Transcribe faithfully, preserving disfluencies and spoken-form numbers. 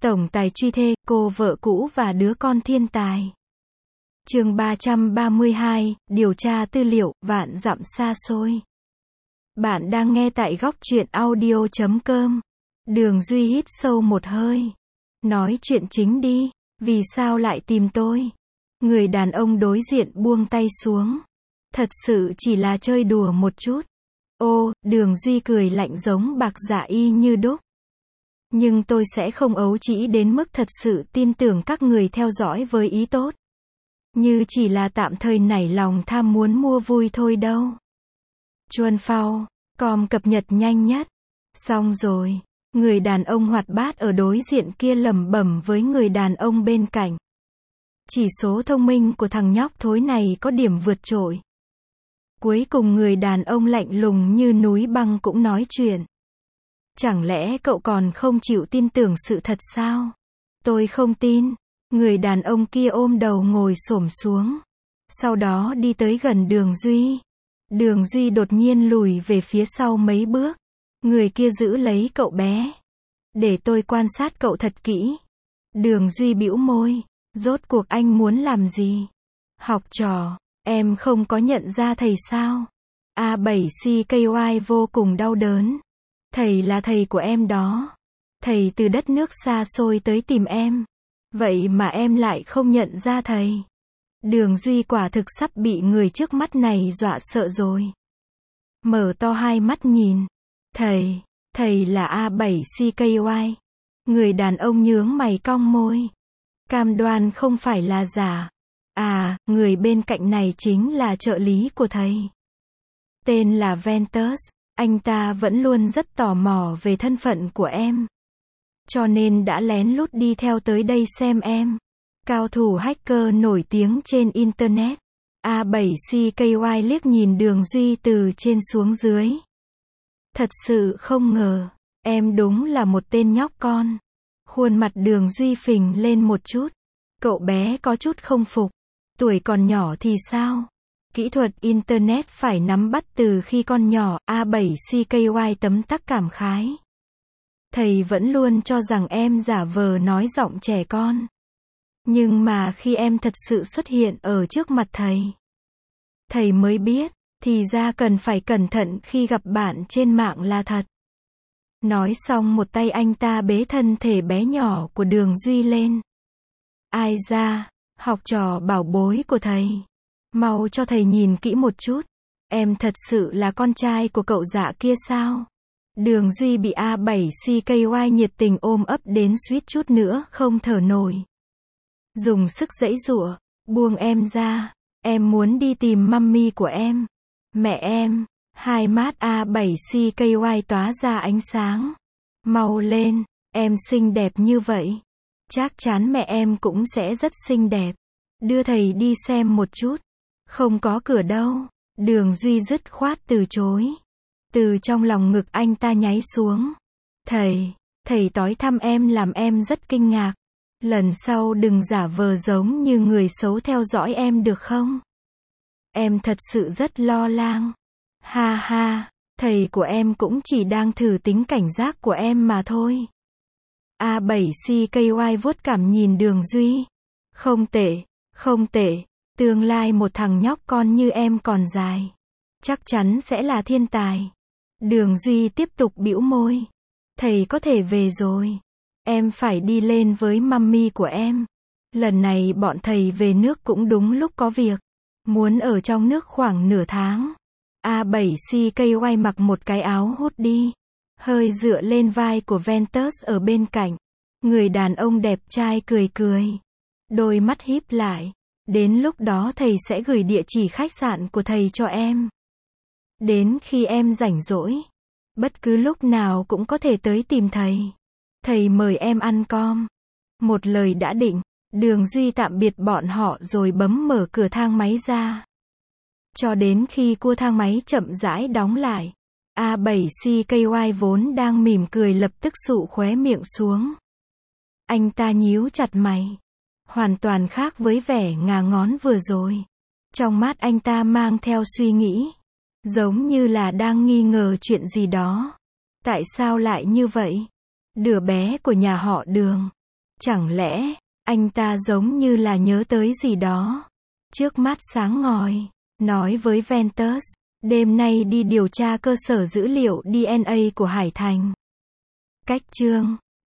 Tổng tài truy thê, cô vợ cũ và đứa con thiên tài. Chương ba trăm ba mươi hai, điều tra tư liệu, vạn dặm xa xôi. Bạn đang nghe tại góc truyện audio chấm com. Đường Duy hít sâu một hơi. Nói chuyện chính đi, vì sao lại tìm tôi? Người đàn ông đối diện buông tay xuống. Thật sự chỉ là chơi đùa một chút. Ô, Đường Duy cười lạnh giống bạc dạ y như đúc. Nhưng tôi sẽ không ấu trĩ đến mức thật sự tin tưởng các người theo dõi với ý tốt. Như chỉ là tạm thời nảy lòng tham muốn mua vui thôi đâu. Chuan phao, com cập nhật nhanh nhất. Xong rồi. Người đàn ông hoạt bát ở đối diện kia lẩm bẩm với người đàn ông bên cạnh. Chỉ số thông minh của thằng nhóc thối này có điểm vượt trội. Cuối cùng người đàn ông lạnh lùng như núi băng cũng nói chuyện. Chẳng lẽ cậu còn không chịu tin tưởng sự thật sao? Tôi không tin. Người đàn ông kia ôm đầu ngồi xổm xuống. Sau đó đi tới gần Đường Duy. Đường Duy đột nhiên lùi về phía sau mấy bước. Người kia giữ lấy cậu bé. Để tôi quan sát cậu thật kỹ. Đường Duy bĩu môi. Rốt cuộc anh muốn làm gì? Học trò, em không có nhận ra thầy sao? A bảy C K Y vô cùng đau đớn. Thầy là thầy của em đó. Thầy từ đất nước xa xôi tới tìm em. Vậy mà em lại không nhận ra thầy. Đường Duy quả thực sắp bị người trước mắt này dọa sợ rồi. Mở to hai mắt nhìn. Thầy, thầy là A bảy C K Y. Người đàn ông nhướng mày cong môi. Cam đoan không phải là giả. À, người bên cạnh này chính là trợ lý của thầy. Tên là Ventus. Anh ta vẫn luôn rất tò mò về thân phận của em. Cho nên đã lén lút đi theo tới đây xem em. Cao thủ hacker nổi tiếng trên Internet. A bảy C K Y liếc nhìn Đường Duy từ trên xuống dưới. Thật sự không ngờ, em đúng là một tên nhóc con. Khuôn mặt Đường Duy phình lên một chút. Cậu bé có chút không phục. Tuổi còn nhỏ thì sao? Kỹ thuật Internet phải nắm bắt từ khi con nhỏ. A bảy C K Y tấm tắc cảm khái. Thầy vẫn luôn cho rằng em giả vờ nói giọng trẻ con. Nhưng mà khi em thật sự xuất hiện ở trước mặt thầy, thầy mới biết, thì ra cần phải cẩn thận khi gặp bạn trên mạng là thật. Nói xong một tay anh ta bế thân thể bé nhỏ của Đường Duy lên. Ai ra, học trò bảo bối của thầy. Mau cho thầy nhìn kỹ một chút. Em thật sự là con trai của cậu dạ kia sao? Đường Duy bị A bảy C K Y nhiệt tình ôm ấp đến suýt chút nữa không thở nổi. Dùng sức giãy giụa, buông em ra, em muốn đi tìm mummy của em. Mẹ em, hai mắt A bảy C K Y tóa ra ánh sáng. Mau lên, em xinh đẹp như vậy. Chắc chắn mẹ em cũng sẽ rất xinh đẹp. Đưa thầy đi xem một chút. Không có cửa đâu. Đường Duy dứt khoát từ chối. Từ trong lòng ngực anh ta nháy xuống. Thầy, thầy tối thăm em làm em rất kinh ngạc. Lần sau đừng giả vờ giống như người xấu theo dõi em được không? Em thật sự rất lo lắng. Ha ha, thầy của em cũng chỉ đang thử tính cảnh giác của em mà thôi. A bảy C K Y vuốt cảm nhìn Đường Duy. Không tệ, không tệ, tương lai một thằng nhóc con như em còn dài. Chắc chắn sẽ là thiên tài. Đường Duy tiếp tục bĩu môi. Thầy có thể về rồi. Em phải đi lên với mummy của em. Lần này bọn thầy về nước cũng đúng lúc có việc. Muốn ở trong nước khoảng nửa tháng. A bảy C K Y mặc một cái áo hút đi. Hơi dựa lên vai của Ventus ở bên cạnh. Người đàn ông đẹp trai cười cười. Đôi mắt híp lại. Đến lúc đó thầy sẽ gửi địa chỉ khách sạn của thầy cho em. Đến khi em rảnh rỗi, bất cứ lúc nào cũng có thể tới tìm thầy. Thầy mời em ăn com. Một lời đã định, Đường Duy tạm biệt bọn họ rồi bấm mở cửa thang máy ra. Cho đến khi cua thang máy chậm rãi đóng lại, A bảy C K Y vốn đang mỉm cười lập tức sụ khóe miệng xuống. Anh ta nhíu chặt mày. Hoàn toàn khác với vẻ ngà ngón vừa rồi. Trong mắt anh ta mang theo suy nghĩ. Giống như là đang nghi ngờ chuyện gì đó. Tại sao lại như vậy? Đứa bé của nhà họ Đường. Chẳng lẽ, anh ta giống như là nhớ tới gì đó. Trước mắt sáng ngời, nói với Ventus, đêm nay đi điều tra cơ sở dữ liệu đê en a của Hải Thành. Cách chương